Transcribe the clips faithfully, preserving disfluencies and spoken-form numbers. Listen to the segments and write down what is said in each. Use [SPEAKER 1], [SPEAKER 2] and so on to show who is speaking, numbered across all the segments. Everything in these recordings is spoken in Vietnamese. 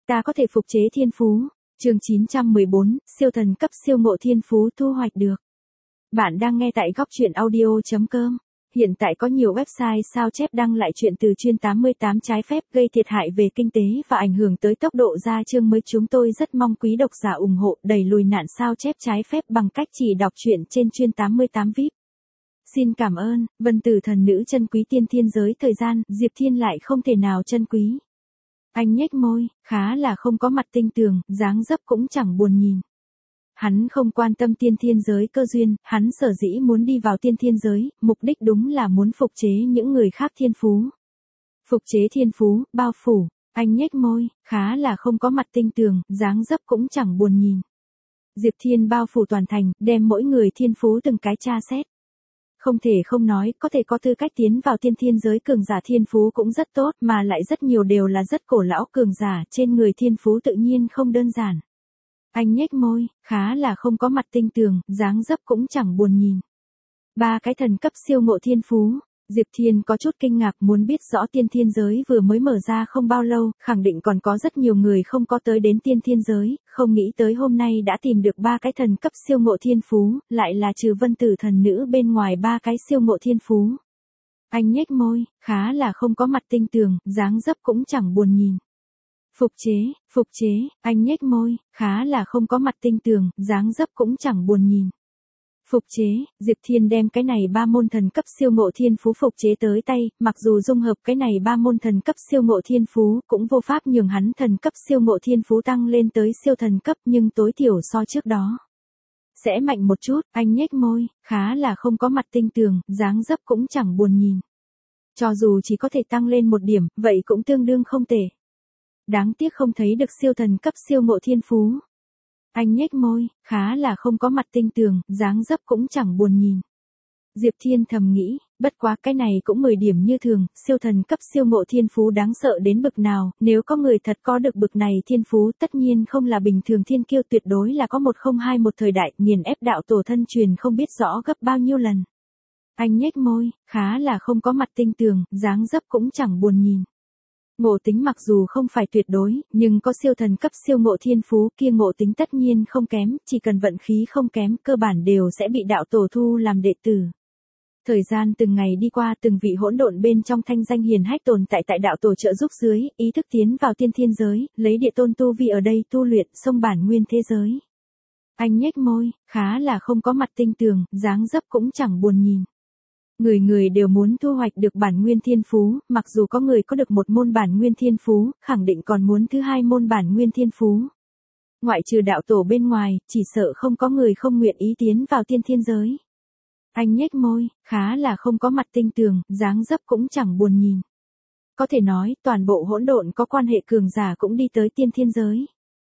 [SPEAKER 1] Ta có thể phục chế thiên phú. Chương chín trăm mười bốn, siêu thần cấp siêu ngộ thiên phú thu hoạch được. Bạn đang nghe tại góc truyện audio chấm com. Hiện tại có nhiều website sao chép đăng lại chuyện từ chuyên tám mươi tám trái phép gây thiệt hại về kinh tế và ảnh hưởng tới tốc độ ra chương mới. Chúng tôi rất mong quý độc giả ủng hộ đẩy lùi nạn sao chép trái phép bằng cách chỉ đọc truyện trên chuyên tám mươi tám vi ai pi. Xin cảm ơn. Vân Tử thần nữ chân quý tiên thiên giới thời gian, Diệp Thiên lại không thể nào chân quý. Anh nhếch môi, khá là không có mặt tinh tường, dáng dấp cũng chẳng buồn nhìn. Hắn không quan tâm tiên thiên giới cơ duyên, hắn sở dĩ muốn đi vào tiên thiên giới, mục đích đúng là muốn phục chế những người khác thiên phú. Phục chế thiên phú, bao phủ, anh nhếch môi, khá là không có mặt tinh tường, dáng dấp cũng chẳng buồn nhìn. Diệp Thiên bao phủ toàn thành, đem mỗi người thiên phú từng cái tra xét. Không thể không nói, có thể có tư cách tiến vào tiên thiên giới cường giả thiên phú cũng rất tốt, mà lại rất nhiều đều là rất cổ lão cường giả, trên người thiên phú tự nhiên không đơn giản. Anh nhếch môi, khá là không có mặt tinh tường, dáng dấp cũng chẳng buồn nhìn. Ba cái thần cấp siêu ngộ thiên phú. Diệp Thiên có chút kinh ngạc, muốn biết rõ tiên thiên giới vừa mới mở ra không bao lâu, khẳng định còn có rất nhiều người không có tới đến tiên thiên giới, không nghĩ tới hôm nay đã tìm được ba cái thần cấp siêu ngộ thiên phú, lại là trừ Vân Tử thần nữ bên ngoài ba cái siêu ngộ thiên phú. Anh nhếch môi, khá là không có mặt tinh tường, dáng dấp cũng chẳng buồn nhìn. Phục chế, phục chế, anh nhếch môi, khá là không có mặt tinh tường, dáng dấp cũng chẳng buồn nhìn. Phục chế, Diệp Thiên đem cái này ba môn thần cấp siêu ngộ thiên phú phục chế tới tay, mặc dù dung hợp cái này ba môn thần cấp siêu ngộ thiên phú cũng vô pháp nhường hắn thần cấp siêu ngộ thiên phú tăng lên tới siêu thần cấp, nhưng tối thiểu so trước đó sẽ mạnh một chút. Anh nhếch môi, khá là không có mặt tinh tường, dáng dấp cũng chẳng buồn nhìn. Cho dù chỉ có thể tăng lên một điểm, vậy cũng tương đương không tệ. Đáng tiếc không thấy được siêu thần cấp siêu ngộ thiên phú. Anh nhếch môi, khá là không có mặt tinh tường, dáng dấp cũng chẳng buồn nhìn. Diệp Thiên thầm nghĩ, bất quá cái này cũng mười điểm như thường, siêu thần cấp siêu ngộ thiên phú đáng sợ đến bực nào, nếu có người thật có được bực này thiên phú tất nhiên không là bình thường thiên kiêu, tuyệt đối là có một không hai một thời đại, nghiền ép đạo tổ thân truyền không biết rõ gấp bao nhiêu lần. Anh nhếch môi, khá là không có mặt tinh tường, dáng dấp cũng chẳng buồn nhìn. Ngộ tính mặc dù không phải tuyệt đối, nhưng có siêu thần cấp siêu ngộ thiên phú kia ngộ tính tất nhiên không kém, chỉ cần vận khí không kém, cơ bản đều sẽ bị đạo tổ thu làm đệ tử. Thời gian từng ngày đi qua, từng vị hỗn độn bên trong thanh danh hiền hách tồn tại tại đạo tổ trợ giúp dưới, ý thức tiến vào tiên thiên giới, lấy địa tôn tu vi ở đây tu luyện xông bản nguyên thế giới. Anh nhếch môi, khá là không có mặt tinh tường, dáng dấp cũng chẳng buồn nhìn. Người người đều muốn thu hoạch được bản nguyên thiên phú, mặc dù có người có được một môn bản nguyên thiên phú, khẳng định còn muốn thứ hai môn bản nguyên thiên phú. Ngoại trừ đạo tổ bên ngoài, chỉ sợ không có người không nguyện ý tiến vào tiên thiên giới. Anh nhếch môi, khá là không có mặt tinh tường, dáng dấp cũng chẳng buồn nhìn. Có thể nói, toàn bộ hỗn độn có quan hệ cường giả cũng đi tới tiên thiên giới.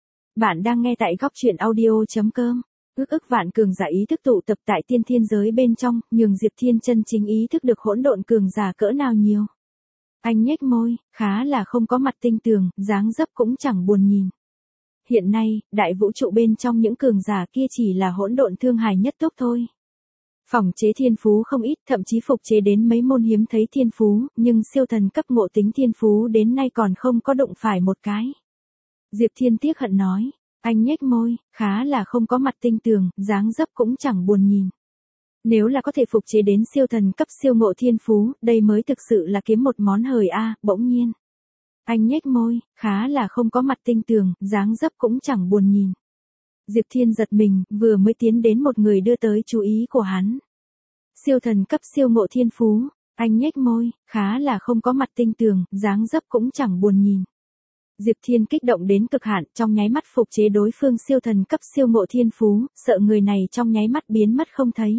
[SPEAKER 1] Bạn đang nghe tại góc truyện audio chấm com. Ước ức vạn cường giả ý thức tụ tập tại tiên thiên giới bên trong, nhường Diệp Thiên chân chính ý thức được hỗn độn cường giả cỡ nào nhiều. Anh nhếch môi, khá là không có mặt tinh tường, dáng dấp cũng chẳng buồn nhìn. Hiện nay, đại vũ trụ bên trong những cường giả kia chỉ là hỗn độn thương hài nhất túc thôi. Phỏng chế thiên phú không ít, thậm chí phục chế đến mấy môn hiếm thấy thiên phú, nhưng siêu thần cấp ngộ tính thiên phú đến nay còn không có đụng phải một cái. Diệp Thiên tiếc hận nói. Anh nhếch môi, khá là không có mặt tinh tường, dáng dấp cũng chẳng buồn nhìn. Nếu là có thể phục chế đến siêu thần cấp siêu ngộ thiên phú, đây mới thực sự là kiếm một món hời a. À, bỗng nhiên. Anh nhếch môi, khá là không có mặt tinh tường, dáng dấp cũng chẳng buồn nhìn. Diệp Thiên giật mình, vừa mới tiến đến một người đưa tới chú ý của hắn. Siêu thần cấp siêu ngộ thiên phú, anh nhếch môi, khá là không có mặt tinh tường, dáng dấp cũng chẳng buồn nhìn. Diệp Thiên kích động đến cực hạn, trong nháy mắt phục chế đối phương siêu thần cấp siêu ngộ thiên phú, sợ người này trong nháy mắt biến mất không thấy.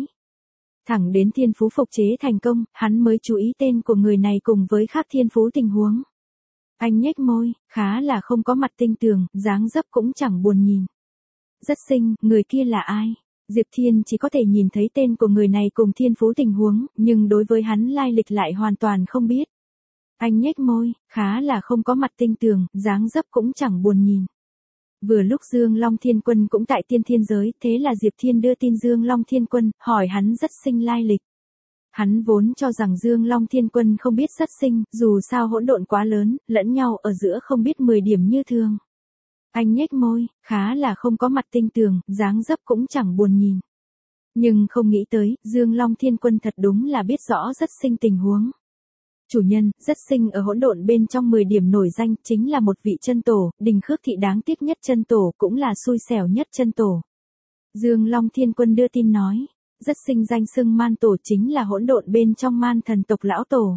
[SPEAKER 1] Thẳng đến thiên phú phục chế thành công, hắn mới chú ý tên của người này cùng với khác thiên phú tình huống. Anh nhếch môi, khá là không có mặt tinh tường, dáng dấp cũng chẳng buồn nhìn. Rất xinh, người kia là ai? Diệp Thiên chỉ có thể nhìn thấy tên của người này cùng thiên phú tình huống, nhưng đối với hắn lai lịch lại hoàn toàn không biết. Anh nhếch môi, khá là không có mặt tinh tường, dáng dấp cũng chẳng buồn nhìn. Vừa lúc Dương Long Thiên Quân cũng tại tiên thiên giới, thế là Diệp Thiên đưa tin Dương Long Thiên Quân, hỏi hắn rất sinh lai lịch. Hắn vốn cho rằng Dương Long Thiên Quân không biết rất sinh, dù sao hỗn độn quá lớn, lẫn nhau ở giữa không biết mười điểm như thường. Anh nhếch môi, khá là không có mặt tinh tường, dáng dấp cũng chẳng buồn nhìn. Nhưng không nghĩ tới, Dương Long Thiên Quân thật đúng là biết rõ rất sinh tình huống. Chủ nhân, rất sinh ở hỗn độn bên trong mười điểm nổi danh, chính là một vị chân tổ, Đình Khước Thị đáng tiếc nhất chân tổ, cũng là xui xẻo nhất chân tổ. Dương Long Thiên Quân đưa tin nói, rất sinh danh xưng man tổ chính là hỗn độn bên trong man thần tộc lão tổ.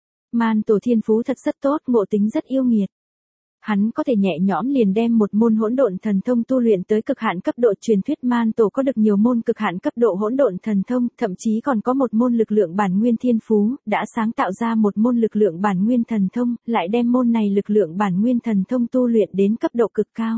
[SPEAKER 1] Man tổ thiên phú thật rất tốt, ngộ tính rất yêu nghiệt. Hắn có thể nhẹ nhõm liền đem một môn hỗn độn thần thông tu luyện tới cực hạn cấp độ. Truyền thuyết man tổ có được nhiều môn cực hạn cấp độ hỗn độn thần thông, thậm chí còn có một môn lực lượng bản nguyên thiên phú, đã sáng tạo ra một môn lực lượng bản nguyên thần thông, lại đem môn này lực lượng bản nguyên thần thông tu luyện đến cấp độ cực cao.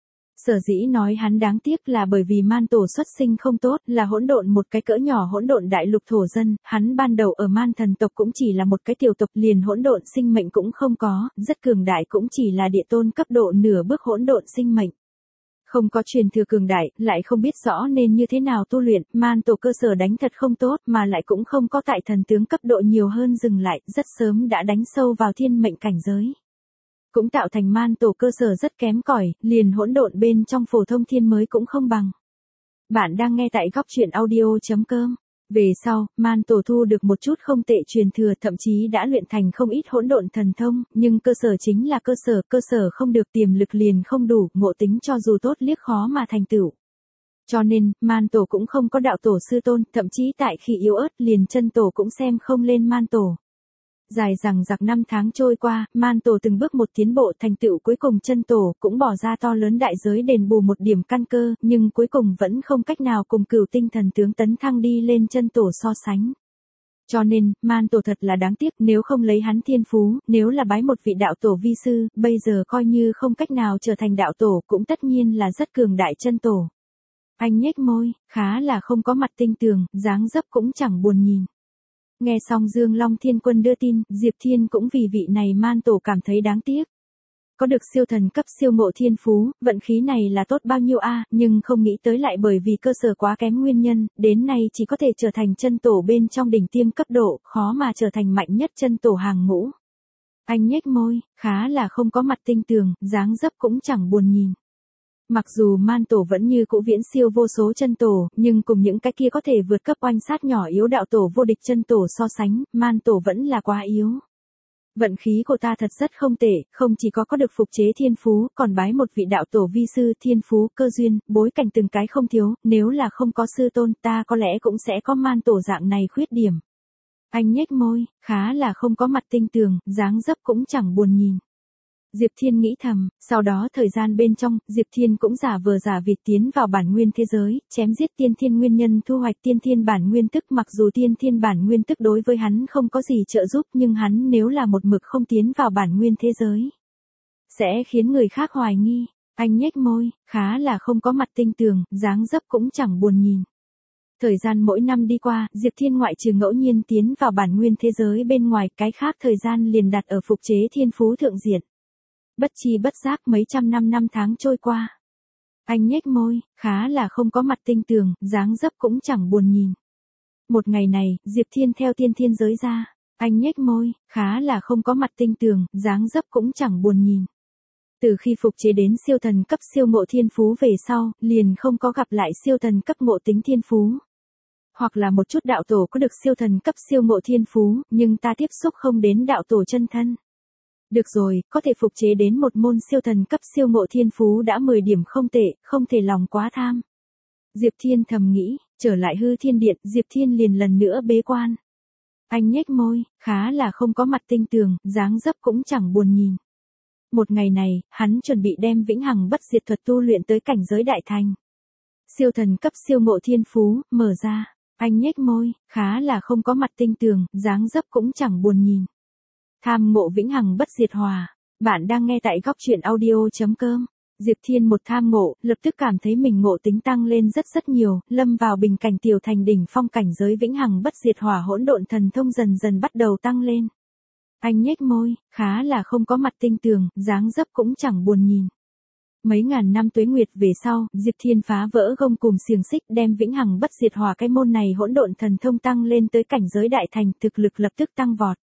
[SPEAKER 1] Sở dĩ nói hắn đáng tiếc là bởi vì man tổ xuất sinh không tốt, là hỗn độn một cái cỡ nhỏ hỗn độn đại lục thổ dân, hắn ban đầu ở man thần tộc cũng chỉ là một cái tiểu tộc, liền hỗn độn sinh mệnh cũng không có, rất cường đại, cũng chỉ là địa tôn cấp độ nửa bước hỗn độn sinh mệnh. Không có truyền thừa cường đại, lại không biết rõ nên như thế nào tu luyện, man tổ cơ sở đánh thật không tốt, mà lại cũng không có tại thần tướng cấp độ nhiều hơn dừng lại, rất sớm đã đánh sâu vào thiên mệnh cảnh giới. Cũng tạo thành man tổ cơ sở rất kém cỏi, liền hỗn độn bên trong phổ thông thiên mới cũng không bằng. Bạn đang nghe tại góc truyện audio chấm com. Về sau, man tổ thu được một chút không tệ truyền thừa, thậm chí đã luyện thành không ít hỗn độn thần thông, nhưng cơ sở chính là cơ sở, cơ sở không được tiềm lực liền không đủ, ngộ tính cho dù tốt liếc khó mà thành tựu. Cho nên, man tổ cũng không có đạo tổ sư tôn, thậm chí tại khi yếu ớt liền chân tổ cũng xem không lên man tổ. Dài rằng giặc năm tháng trôi qua, man tổ từng bước một tiến bộ, thành tựu cuối cùng chân tổ cũng bỏ ra to lớn đại giới đền bù một điểm căn cơ, nhưng cuối cùng vẫn không cách nào cùng cửu tinh thần tướng tấn thăng đi lên chân tổ so sánh. Cho nên, man tổ thật là đáng tiếc, nếu không lấy hắn thiên phú, nếu là bái một vị đạo tổ vi sư, bây giờ coi như không cách nào trở thành đạo tổ, cũng tất nhiên là rất cường đại chân tổ. Anh nhếch môi, khá là không có mặt tinh tường, dáng dấp cũng chẳng buồn nhìn. Nghe xong Dương Long Thiên Quân đưa tin, Diệp Thiên cũng vì vị này man tổ cảm thấy đáng tiếc. Có được siêu thần cấp siêu ngộ thiên phú, vận khí này là tốt bao nhiêu a, à, nhưng không nghĩ tới lại bởi vì cơ sở quá kém nguyên nhân, đến nay chỉ có thể trở thành chân tổ bên trong đỉnh tiêm cấp độ, khó mà trở thành mạnh nhất chân tổ hàng ngũ. Anh nhếch môi, khá là không có mặt tinh tường, dáng dấp cũng chẳng buồn nhìn. Mặc dù man tổ vẫn như cũ viễn siêu vô số chân tổ, nhưng cùng những cái kia có thể vượt cấp oanh sát nhỏ yếu đạo tổ vô địch chân tổ so sánh, man tổ vẫn là quá yếu. Vận khí của ta thật rất không tệ, không chỉ có có được phục chế thiên phú, còn bái một vị đạo tổ vi sư, thiên phú, cơ duyên, bối cảnh từng cái không thiếu, nếu là không có sư tôn ta có lẽ cũng sẽ có man tổ dạng này khuyết điểm. Anh nhếch môi, khá là không có mặt tinh tường, dáng dấp cũng chẳng buồn nhìn. Diệp Thiên nghĩ thầm, sau đó thời gian bên trong, Diệp Thiên cũng giả vờ giả vịt tiến vào bản nguyên thế giới, chém giết tiên thiên nguyên nhân thu hoạch tiên thiên bản nguyên tức, mặc dù tiên thiên bản nguyên tức đối với hắn không có gì trợ giúp, nhưng hắn nếu là một mực không tiến vào bản nguyên thế giới, sẽ khiến người khác hoài nghi. Anh nhếch môi, khá là không có mặt tinh tường, dáng dấp cũng chẳng buồn nhìn. Thời gian mỗi năm đi qua, Diệp Thiên ngoại trừ ngẫu nhiên tiến vào bản nguyên thế giới bên ngoài, cái khác thời gian liền đặt ở phục chế thiên phú thượng diện. Bất chi bất giác mấy trăm năm năm tháng trôi qua. Anh nhếch môi, khá là không có mặt tinh tường, dáng dấp cũng chẳng buồn nhìn. Một ngày này, Diệp Thiên theo tiên thiên giới ra. Anh nhếch môi, khá là không có mặt tinh tường, dáng dấp cũng chẳng buồn nhìn. Từ khi phục chế đến siêu thần cấp siêu ngộ thiên phú về sau, liền không có gặp lại siêu thần cấp ngộ tính thiên phú. Hoặc là một chút đạo tổ có được siêu thần cấp siêu ngộ thiên phú, nhưng ta tiếp xúc không đến đạo tổ chân thân. Được rồi, có thể phục chế đến một môn siêu thần cấp siêu ngộ thiên phú đã mười điểm không tệ, không thể lòng quá tham. Diệp Thiên thầm nghĩ, trở lại hư thiên điện, Diệp Thiên liền lần nữa bế quan. Anh nhếch môi, khá là không có mặt tinh tường, dáng dấp cũng chẳng buồn nhìn. Một ngày này, hắn chuẩn bị đem vĩnh hằng bất diệt thuật tu luyện tới cảnh giới đại thành. Siêu thần cấp siêu ngộ thiên phú, mở ra. Anh nhếch môi, khá là không có mặt tinh tường, dáng dấp cũng chẳng buồn nhìn. Tham ngộ vĩnh hằng bất diệt hòa. Bạn đang nghe tại góc truyện audio chấm com. Diệp Thiên một tham ngộ, lập tức cảm thấy mình ngộ tính tăng lên rất rất nhiều, lâm vào bình cảnh tiểu thành đỉnh phong cảnh giới vĩnh hằng bất diệt hỏa hỗn độn thần thông dần dần bắt đầu tăng lên. Anh nhếch môi, khá là không có mặt tinh tường, dáng dấp cũng chẳng buồn nhìn. Mấy ngàn năm tuế nguyệt về sau, Diệp Thiên phá vỡ gông cùm xiềng xích, đem vĩnh hằng bất diệt hỏa cái môn này hỗn độn thần thông tăng lên tới cảnh giới đại thành, thực lực lập tức tăng vọt.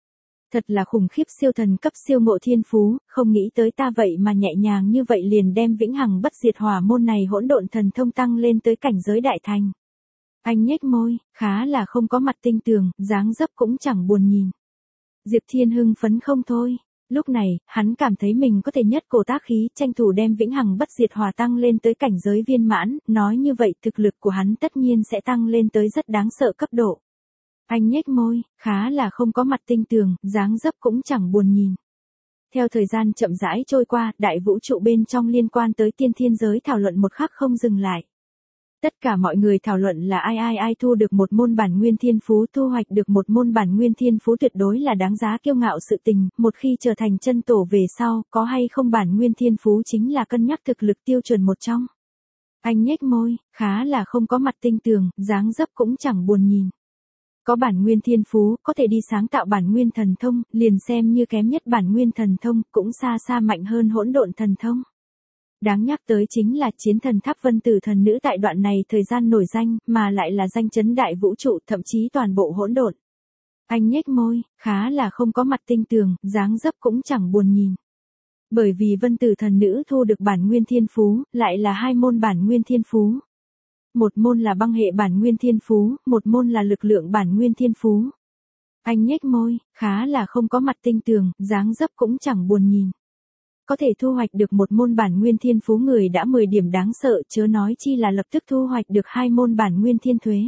[SPEAKER 1] Thật là khủng khiếp, siêu thần cấp siêu ngộ thiên phú, không nghĩ tới ta vậy mà nhẹ nhàng như vậy liền đem vĩnh hằng bất diệt hỏa môn này hỗn độn thần thông tăng lên tới cảnh giới đại thành. Anh nhếch môi, khá là không có mặt tinh tường, dáng dấp cũng chẳng buồn nhìn. Diệp Thiên hưng phấn không thôi. Lúc này, hắn cảm thấy mình có thể nhất cổ tác khí, tranh thủ đem vĩnh hằng bất diệt hỏa tăng lên tới cảnh giới viên mãn, nói như vậy thực lực của hắn tất nhiên sẽ tăng lên tới rất đáng sợ cấp độ. Anh nhếch môi, khá là không có mặt tinh tường, dáng dấp cũng chẳng buồn nhìn. Theo thời gian chậm rãi trôi qua, đại vũ trụ bên trong liên quan tới tiên thiên giới thảo luận một khắc không dừng lại. Tất cả mọi người thảo luận là ai ai ai thu được một môn bản nguyên thiên phú, thu hoạch được một môn bản nguyên thiên phú tuyệt đối là đáng giá kiêu ngạo sự tình, một khi trở thành chân tổ về sau, có hay không bản nguyên thiên phú chính là cân nhắc thực lực tiêu chuẩn một trong. Anh nhếch môi, khá là không có mặt tinh tường, dáng dấp cũng chẳng buồn nhìn. Có bản nguyên thiên phú, có thể đi sáng tạo bản nguyên thần thông, liền xem như kém nhất bản nguyên thần thông, cũng xa xa mạnh hơn hỗn độn thần thông. Đáng nhắc tới chính là chiến thần tháp vân tử thần nữ tại đoạn này thời gian nổi danh, mà lại là danh chấn đại vũ trụ, thậm chí toàn bộ hỗn độn. Anh nhếch môi, khá là không có mặt tinh tường, dáng dấp cũng chẳng buồn nhìn. Bởi vì vân tử thần nữ thu được bản nguyên thiên phú, lại là hai môn bản nguyên thiên phú. Một môn là băng hệ bản nguyên thiên phú, một môn là lực lượng bản nguyên thiên phú. Anh nhếch môi, khá là không có mặt tinh tường, dáng dấp cũng chẳng buồn nhìn. Có thể thu hoạch được một môn bản nguyên thiên phú người đã mười điểm đáng sợ, chớ nói chi là lập tức thu hoạch được hai môn bản nguyên thiên thuế.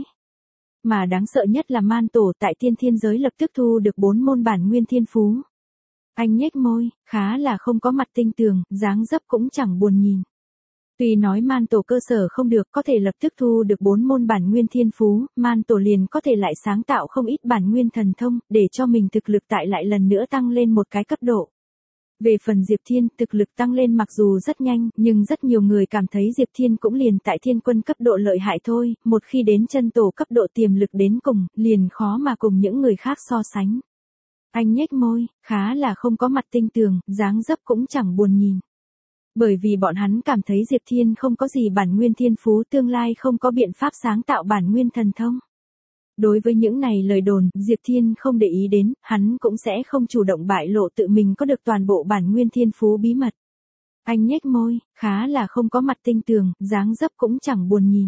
[SPEAKER 1] Mà đáng sợ nhất là man tổ tại tiên thiên giới lập tức thu được bốn môn bản nguyên thiên phú. Anh nhếch môi, khá là không có mặt tinh tường, dáng dấp cũng chẳng buồn nhìn. Tuy nói man tổ cơ sở không được, có thể lập tức thu được bốn môn bản nguyên thiên phú, man tổ liền có thể lại sáng tạo không ít bản nguyên thần thông, để cho mình thực lực tại lại lần nữa tăng lên một cái cấp độ. Về phần Diệp Thiên, thực lực tăng lên mặc dù rất nhanh, nhưng rất nhiều người cảm thấy Diệp Thiên cũng liền tại thiên quân cấp độ lợi hại thôi, một khi đến chân tổ cấp độ tiềm lực đến cùng, liền khó mà cùng những người khác so sánh. Anh nhếch môi, khá là không có mặt tinh tường, dáng dấp cũng chẳng buồn nhìn. Bởi vì bọn hắn cảm thấy Diệp Thiên không có gì bản nguyên thiên phú, tương lai không có biện pháp sáng tạo bản nguyên thần thông. Đối với những này lời đồn, Diệp Thiên không để ý đến, hắn cũng sẽ không chủ động bại lộ tự mình có được toàn bộ bản nguyên thiên phú bí mật. Anh nhếch môi, khá là không có mặt tinh tường, dáng dấp cũng chẳng buồn nhìn.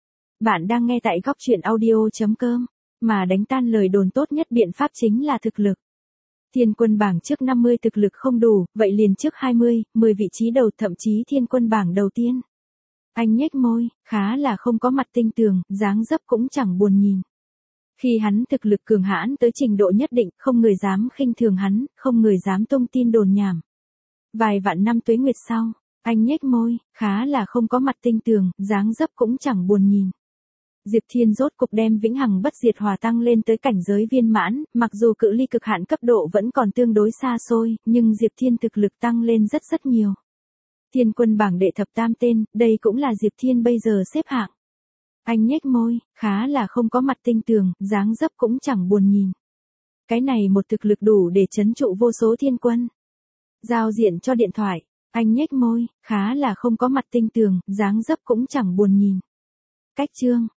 [SPEAKER 1] Bạn đang nghe tại góc truyện audio chấm com, mà đánh tan lời đồn tốt nhất biện pháp chính là thực lực. Thiên quân bảng trước năm mươi thực lực không đủ, vậy liền trước hai mươi, mười vị trí đầu, thậm chí thiên quân bảng đầu tiên. Anh nhếch môi, khá là không có mặt tinh tường, dáng dấp cũng chẳng buồn nhìn. Khi hắn thực lực cường hãn tới trình độ nhất định, không người dám khinh thường hắn, không người dám tung tin đồn nhảm. Vài vạn năm tuế nguyệt sau, anh nhếch môi, khá là không có mặt tinh tường, dáng dấp cũng chẳng buồn nhìn. Diệp Thiên rốt cục đem vĩnh hằng bất diệt hỏa tăng lên tới cảnh giới viên mãn, mặc dù cự ly cực hạn cấp độ vẫn còn tương đối xa xôi, nhưng Diệp Thiên thực lực tăng lên rất rất nhiều. Thiên quân bảng đệ thập tam tên, đây cũng là Diệp Thiên bây giờ xếp hạng. Anh nhếch môi, khá là không có mặt tinh tường, dáng dấp cũng chẳng buồn nhìn. Cái này một thực lực đủ để trấn trụ vô số thiên quân. Giao diện cho điện thoại, anh nhếch môi, khá là không có mặt tinh tường, dáng dấp cũng chẳng buồn nhìn. Cách chương